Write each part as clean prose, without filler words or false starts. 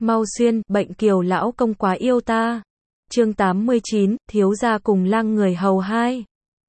mau xuyên, bệnh kiều lão công quá yêu ta. Chương 89, thiếu gia cùng lang người hầu 2.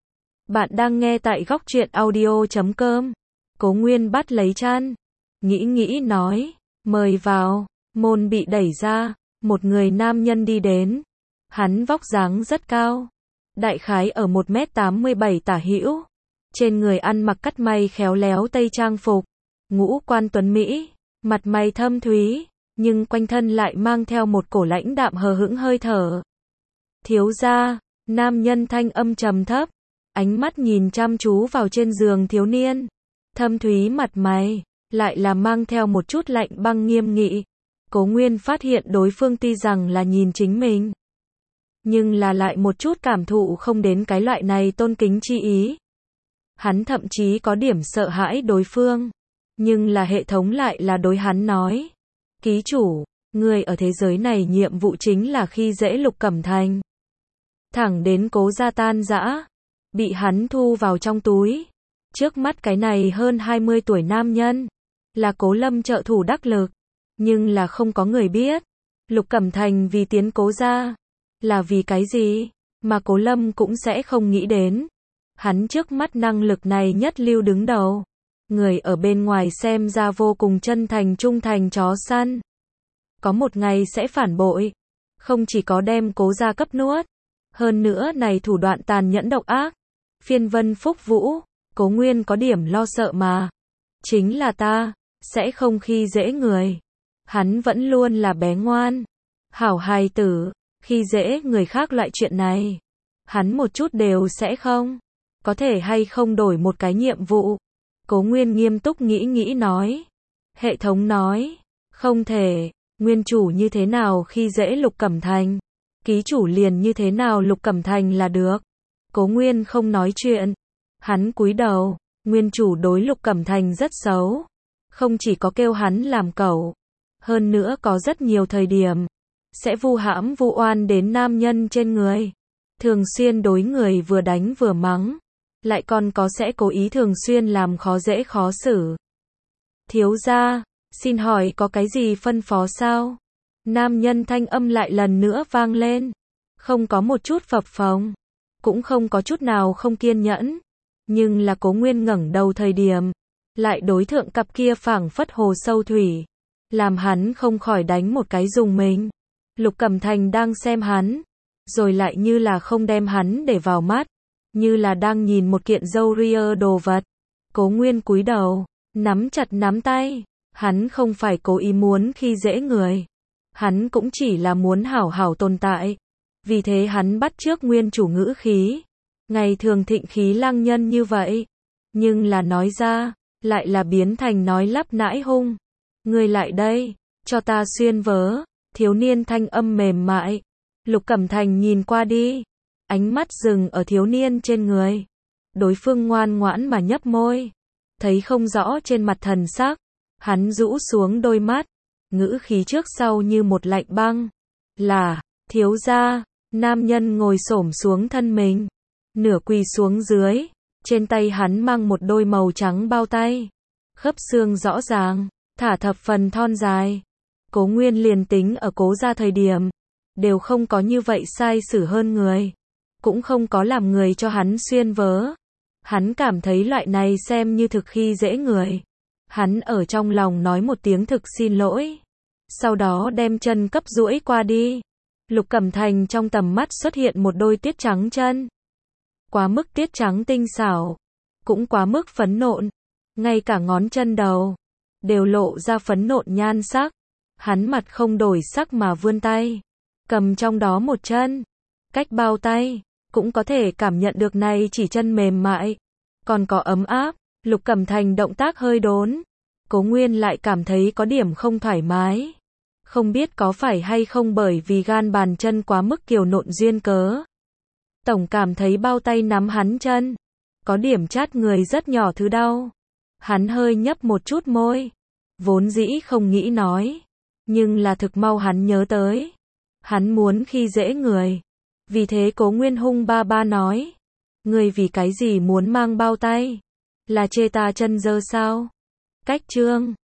Bạn đang nghe tại góc truyện audio.com. Cố Nguyên bắt lấy chăn, nghĩ nói, mời vào. Môn bị đẩy ra, một người nam nhân đi đến. Hắn vóc dáng rất cao, đại khái ở 1m87 tả hữu. Trên người ăn mặc cắt may khéo léo tây trang phục, ngũ quan tuấn mỹ, mặt mày thâm thúy, nhưng quanh thân lại mang theo một cổ lãnh đạm hờ hững hơi thở. Thiếu gia, nam nhân thanh âm trầm thấp, ánh mắt nhìn chăm chú vào trên giường thiếu niên. Thâm thúy mặt mày, lại là mang theo một chút lạnh băng nghiêm nghị. Cố Nguyên phát hiện đối phương tuy rằng là nhìn chính mình, nhưng là lại một chút cảm thụ không đến cái loại này tôn kính chi ý. Hắn thậm chí có điểm sợ hãi đối phương, nhưng là hệ thống lại là đối hắn nói. Ký chủ, người ở thế giới này nhiệm vụ chính là khi dễ Lục Cẩm Thành. Thẳng đến Cố gia tan rã, bị hắn thu vào trong túi. Trước mắt cái này hơn 20 tuổi nam nhân, là Cố Lâm trợ thủ đắc lực, nhưng là không có người biết. Lục Cẩm Thành vì tiến Cố gia, là vì cái gì, mà Cố Lâm cũng sẽ không nghĩ đến. Hắn trước mắt năng lực này nhất lưu đứng đầu. Người ở bên ngoài xem ra vô cùng chân thành trung thành chó săn. Có một ngày sẽ phản bội. Không chỉ có đem Cố gia cấp nuốt, hơn nữa này thủ đoạn tàn nhẫn độc ác. Phiên vân phúc vũ, Cố Nguyên có điểm lo sợ mà. Chính là ta, sẽ không khi dễ người. Hắn vẫn luôn là bé ngoan, hảo hài tử, khi dễ người khác loại chuyện này. Hắn một chút đều sẽ không. Có thể hay không đổi một cái nhiệm vụ? Cố Nguyên nghiêm túc nghĩ nói. Hệ thống nói, không thể. Nguyên chủ như thế nào khi dễ Lục Cẩm Thành, ký chủ liền như thế nào Lục Cẩm Thành là được. Cố Nguyên không nói chuyện. Hắn cúi đầu. Nguyên chủ đối Lục Cẩm Thành rất xấu. Không chỉ có kêu hắn làm cẩu, hơn nữa có rất nhiều thời điểm sẽ vu hãm vu oan đến nam nhân trên người. Thường xuyên đối người vừa đánh vừa mắng, lại còn có sẽ cố ý thường xuyên làm khó dễ khó xử. Thiếu gia, xin hỏi có cái gì phân phó sao? Nam nhân thanh âm lại lần nữa vang lên. Không có một chút phập phồng, cũng không có chút nào không kiên nhẫn. Nhưng là Cố Nguyên ngẩng đầu thời điểm, lại đối thượng cặp kia phảng phất hồ sâu thủy, làm hắn không khỏi đánh một cái rùng mình. Lục Cẩm Thành đang xem hắn, rồi lại như là không đem hắn để vào mắt, như là đang nhìn một kiện râu ria đồ vật. Cố Nguyên cúi đầu, nắm chặt nắm tay. Hắn không phải cố ý muốn khi dễ người, hắn cũng chỉ là muốn hảo hảo tồn tại. Vì thế hắn bắt chước nguyên chủ ngữ khí, ngày thường thịnh khí lang nhân như vậy, nhưng là nói ra, lại là biến thành nói lắp nãi hung. Ngươi lại đây, cho ta xuyên vớ. Thiếu niên thanh âm mềm mại. Lục Cẩm Thành nhìn qua đi, ánh mắt dừng ở thiếu niên trên người. Đối phương ngoan ngoãn mà nhấp môi, thấy không rõ trên mặt thần sắc. Hắn rũ xuống đôi mắt, ngữ khí trước sau như một lạnh băng. Là, thiếu gia. Nam nhân ngồi xổm xuống thân mình, nửa quỳ xuống dưới. Trên tay hắn mang một đôi màu trắng bao tay, khớp xương rõ ràng, thả thập phần thon dài. Cố Nguyên liền tính ở Cố gia thời điểm, đều không có như vậy sai xử hơn người, cũng không có làm người cho hắn xuyên vớ. Hắn cảm thấy loại này xem như thực khi dễ người. Hắn ở trong lòng nói một tiếng thực xin lỗi, sau đó đem chân cấp duỗi qua đi. Lục Cẩm Thành trong tầm mắt xuất hiện một đôi tiết trắng chân, quá mức tiết trắng tinh xảo, cũng quá mức phấn nộn, ngay cả ngón chân đầu đều lộ ra phấn nộn nhan sắc. Hắn mặt không đổi sắc mà vươn tay, cầm trong đó một chân, cách bao tay, cũng có thể cảm nhận được này chỉ chân mềm mại, còn có ấm áp. Lục Cẩm Thành động tác hơi đốn, Cố Nguyên lại cảm thấy có điểm không thoải mái. Không biết có phải hay không bởi vì gan bàn chân quá mức kiều nộn duyên cớ. Tổng cảm thấy bao tay nắm hắn chân, có điểm chát người rất nhỏ thứ đau. Hắn hơi nhấp một chút môi, vốn dĩ không nghĩ nói. Nhưng là thực mau hắn nhớ tới, hắn muốn khi dễ người. Vì thế Cố Nguyên hung ba ba nói, người vì cái gì muốn mang bao tay? Là chê ta chân dơ sao? Cách chương